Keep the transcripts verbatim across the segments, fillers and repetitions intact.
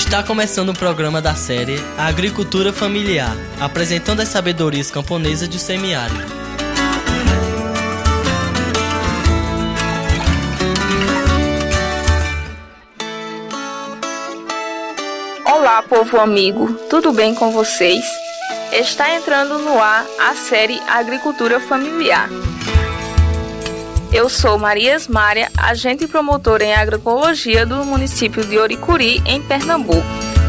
Está começando o programa da série A Agricultura Familiar, apresentando as sabedorias camponesas do semiárido. Olá, povo amigo, tudo bem com vocês? Está entrando no ar a série Agricultura Familiar. Eu sou Maria Esmária, agente promotora em agroecologia do município de Oricuri, em Pernambuco.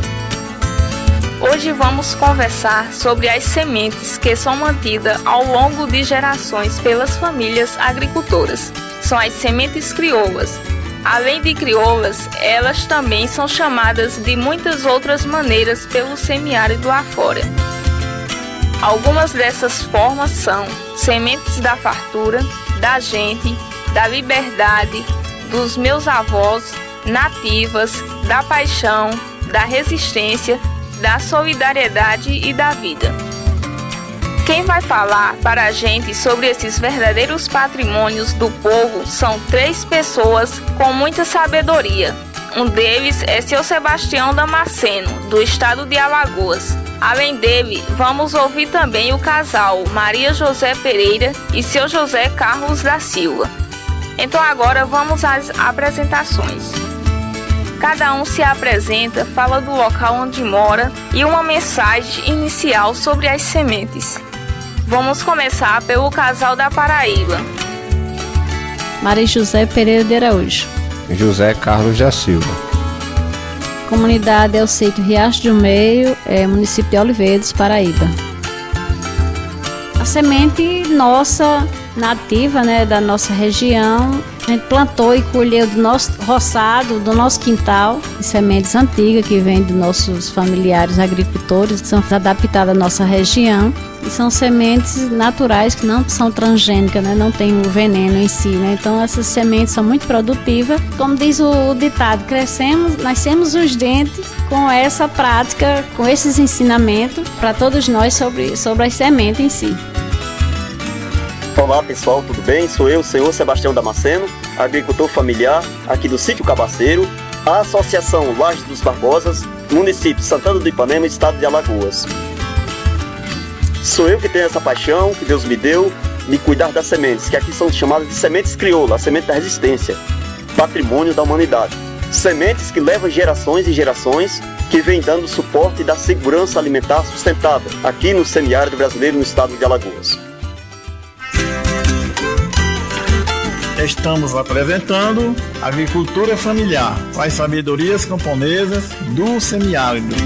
Hoje vamos conversar sobre as sementes que são mantidas ao longo de gerações pelas famílias agricultoras. São as sementes crioulas. Além de crioulas, elas também são chamadas de muitas outras maneiras pelo semiárido afora. Algumas dessas formas são sementes da fartura, da gente, da liberdade, dos meus avós, nativas, da paixão, da resistência, da solidariedade e da vida. Quem vai falar para a gente sobre esses verdadeiros patrimônios do povo são três pessoas com muita sabedoria. Um deles é seu Sebastião Damasceno, do estado de Alagoas. Além dele, vamos ouvir também o casal Maria José Pereira e seu José Carlos da Silva. Então agora vamos às apresentações. Cada um se apresenta, fala do local onde mora e uma mensagem inicial sobre as sementes. Vamos começar pelo casal da Paraíba. Maria José Pereira de Araújo. José Carlos da Silva. Comunidade é o sítio Riacho do Meio, é, município de Oliveiras, Paraíba. A semente nossa, nativa, né, da nossa região, a gente plantou e colheu do nosso roçado, do nosso quintal, sementes antigas que vêm dos nossos familiares agricultores, que são adaptadas à nossa região. E são sementes naturais que não são transgênicas, né? Não tem o veneno em si, né? Então essas sementes são muito produtivas. Como diz o ditado, crescemos, nascemos os dentes com essa prática, com esses ensinamentos para todos nós sobre, sobre as sementes em si. Olá pessoal, tudo bem? Sou eu, o senhor Sebastião Damasceno, agricultor familiar aqui do sítio Cabaceiro, a Associação Lajes dos Barbosas, município de Santana do Ipanema, estado de Alagoas. Sou eu que tenho essa paixão que Deus me deu de cuidar das sementes, que aqui são chamadas de sementes crioulas, a semente da resistência, patrimônio da humanidade. Sementes que levam gerações e gerações, que vêm dando suporte da segurança alimentar sustentável, aqui no semiárido brasileiro, no estado de Alagoas. Estamos apresentando Agricultura Familiar, as sabedorias camponesas do semiárido.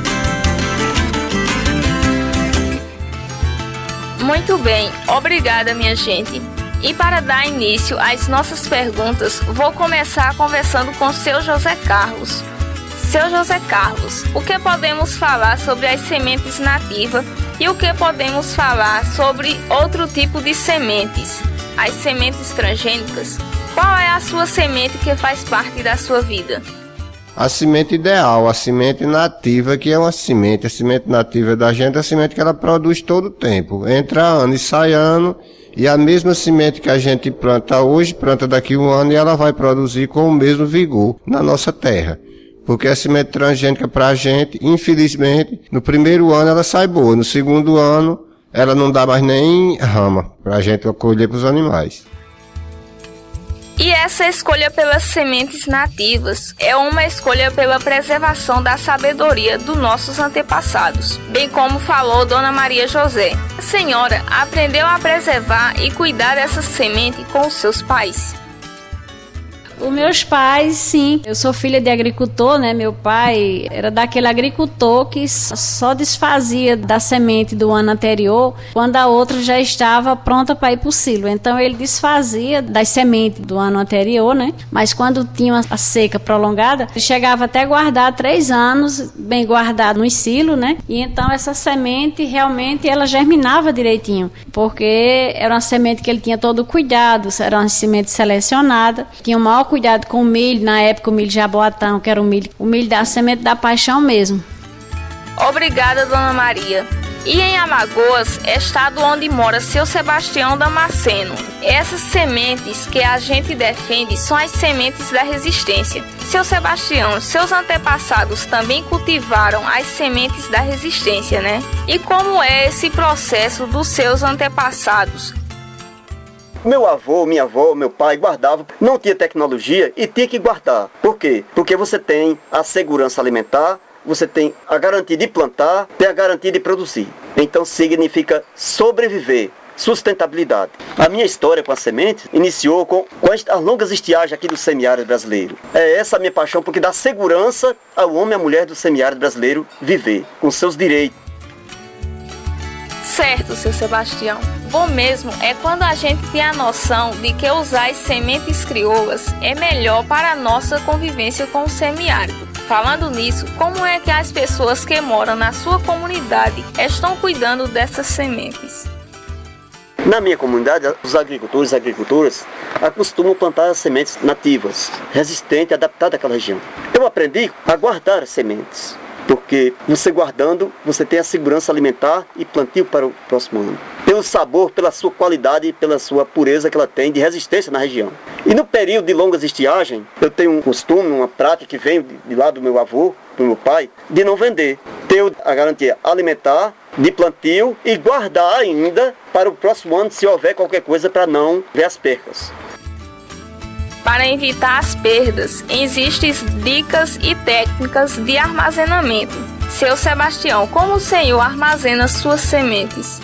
Muito bem, obrigada minha gente. E para dar início às nossas perguntas, vou começar conversando com seu José Carlos. Seu José Carlos, o que podemos falar sobre as sementes nativas e o que podemos falar sobre outro tipo de sementes, as sementes transgênicas? Qual é a sua semente que faz parte da sua vida? A semente ideal, a semente nativa, que é uma semente, a semente nativa da gente é a semente que ela produz todo o tempo. Entra ano e sai ano, e a mesma semente que a gente planta hoje, planta daqui a um ano e ela vai produzir com o mesmo vigor na nossa terra. Porque a semente transgênica para a gente, infelizmente, no primeiro ano ela sai boa, no segundo ano ela não dá mais nem rama para a gente colher para os animais. E essa escolha pelas sementes nativas é uma escolha pela preservação da sabedoria dos nossos antepassados, bem como falou Dona Maria José. A senhora aprendeu a preservar e cuidar dessa semente com os seus pais? Os meus pais, sim. Eu sou filha de agricultor, né? Meu pai era daquele agricultor que só desfazia da semente do ano anterior quando a outra já estava pronta para ir para o silo. Então ele desfazia das sementes do ano anterior, né? Mas quando tinha a seca prolongada, ele chegava até guardar três anos bem guardado no silo, né? E então essa semente realmente ela germinava direitinho, porque era uma semente que ele tinha todo o cuidado, era uma semente selecionada, tinha o maior cuidado com o milho, na época o milho jaboatão, que era o milho, o milho da semente da paixão mesmo. Obrigada, Dona Maria. E em Alagoas, estado onde mora seu Sebastião Damasceno. Essas sementes que a gente defende são as sementes da resistência. Seu Sebastião, seus antepassados também cultivaram as sementes da resistência, né? E como é esse processo dos seus antepassados? Meu avô, minha avó, meu pai guardavam, não tinha tecnologia e tinha que guardar. Por quê? Porque você tem a segurança alimentar, você tem a garantia de plantar, tem a garantia de produzir. Então significa sobreviver, sustentabilidade. A minha história com a semente iniciou com, com as, as longas estiagens aqui do semiárido brasileiro. É essa a minha paixão, porque dá segurança ao homem e à mulher do semiárido brasileiro viver com seus direitos. Certo, seu Sebastião. Bom mesmo é quando a gente tem a noção de que usar as sementes crioulas é melhor para a nossa convivência com o semiárido. Falando nisso, como é que as pessoas que moram na sua comunidade estão cuidando dessas sementes? Na minha comunidade, os agricultores e agricultoras acostumam plantar as sementes nativas, resistentes e adaptadas àquela região. Eu aprendi a guardar as sementes, porque você guardando, você tem a segurança alimentar e plantio para o próximo ano. Pelo sabor, pela sua qualidade e pela sua pureza que ela tem de resistência na região. E no período de longas estiagens, eu tenho um costume, uma prática que vem de lá do meu avô, do meu pai, de não vender. Ter a garantia alimentar, de plantio e guardar ainda para o próximo ano se houver qualquer coisa para não ver as percas. Para evitar as perdas, existem dicas e técnicas de armazenamento. Seu Sebastião, como o senhor armazena suas sementes?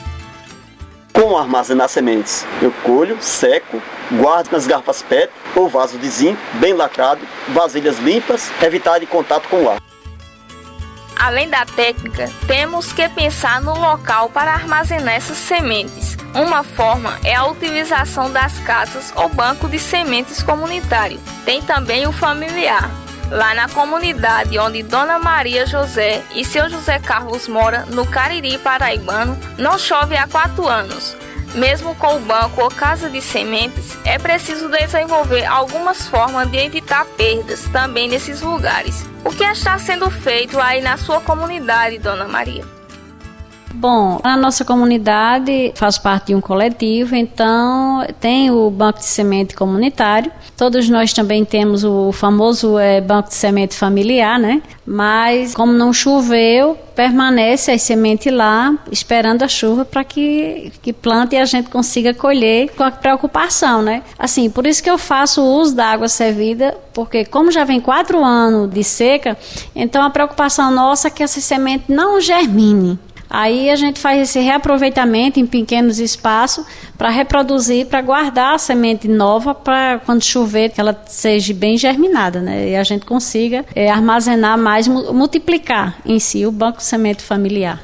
Como armazenar sementes? Eu colho, seco, guardo nas garrafas P E T ou vaso de zinco, bem lacrado, vasilhas limpas, evitar de contato com o ar. Além da técnica, temos que pensar no local para armazenar essas sementes. Uma forma é a utilização das casas ou banco de sementes comunitário. Tem também o familiar. Lá na comunidade onde Dona Maria José e seu José Carlos mora, no Cariri paraibano, não chove há quatro anos. Mesmo com o banco ou casa de sementes, é preciso desenvolver algumas formas de evitar perdas também nesses lugares. O que está sendo feito aí na sua comunidade, Dona Maria? Bom, a nossa comunidade faz parte de um coletivo, então tem o banco de semente comunitário. Todos nós também temos o famoso é, banco de semente familiar, né? Mas como não choveu, permanece as sementes lá, esperando a chuva para que, que plante e a gente consiga colher com a preocupação, né? Assim, por isso que eu faço o uso da água servida, porque como já vem quatro anos de seca, então a preocupação nossa é que essa semente não germine. Aí a gente faz esse reaproveitamento em pequenos espaços para reproduzir, para guardar a semente nova para quando chover que ela seja bem germinada, né? E a gente consiga é, armazenar mais, multiplicar em si o banco de semente familiar.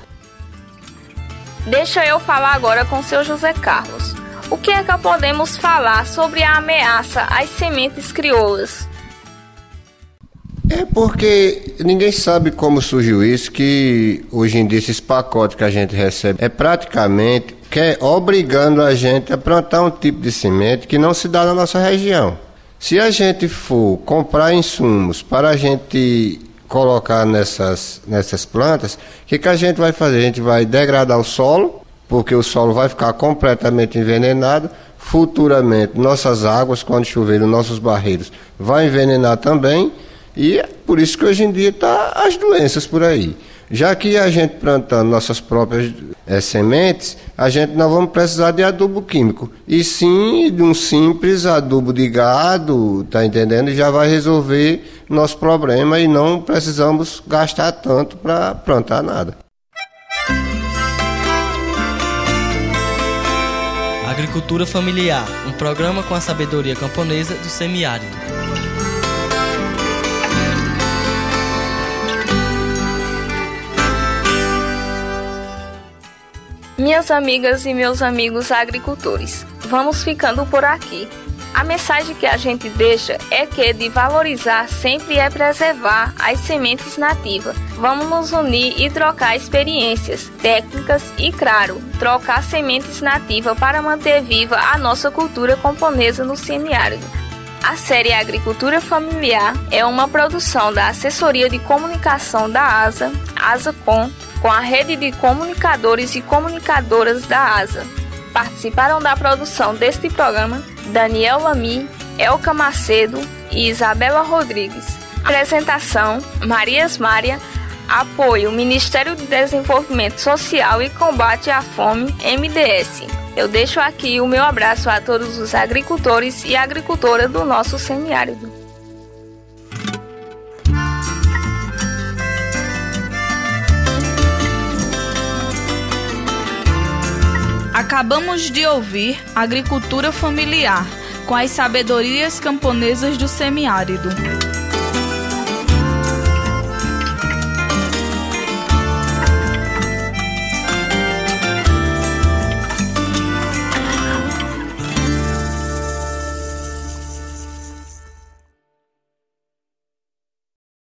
Deixa eu falar agora com o seu José Carlos. O que é que podemos falar sobre a ameaça às sementes crioulas? É porque ninguém sabe como surgiu isso, que hoje em dia esses pacotes que a gente recebe é praticamente que é obrigando a gente a plantar um tipo de semente que não se dá na nossa região. Se a gente for comprar insumos para a gente colocar nessas, nessas plantas, o que, que a gente vai fazer? A gente vai degradar o solo, porque o solo vai ficar completamente envenenado. Futuramente, nossas águas, quando chover, nossos barreiros, vai envenenar também. E é por isso que hoje em dia tá as doenças por aí. Já que a gente plantando nossas próprias é, sementes, a gente não vamos precisar de adubo químico. E sim de um simples adubo de gado, tá entendendo? E já vai resolver nosso problema e não precisamos gastar tanto para plantar nada. Agricultura Familiar, um programa com a sabedoria camponesa do semiárido. Minhas amigas e meus amigos agricultores, vamos ficando por aqui. A mensagem que a gente deixa é que de valorizar sempre é preservar as sementes nativas. Vamos nos unir e trocar experiências, técnicas e, claro, trocar sementes nativas para manter viva a nossa cultura camponesa no semiárido. A série Agricultura Familiar é uma produção da Assessoria de Comunicação da ASA, ASACOM, com a rede de comunicadores e comunicadoras da ASA. Participaram da produção deste programa Daniel Lamy, Elka Macedo e Isabela Rodrigues. Apresentação: Marias Mária. Apoio: Ministério do Desenvolvimento Social e Combate à Fome, M D S. Eu deixo aqui o meu abraço a todos os agricultores e agricultoras do nosso semiárido. Acabamos de ouvir Agricultura Familiar, com as sabedorias camponesas do semiárido.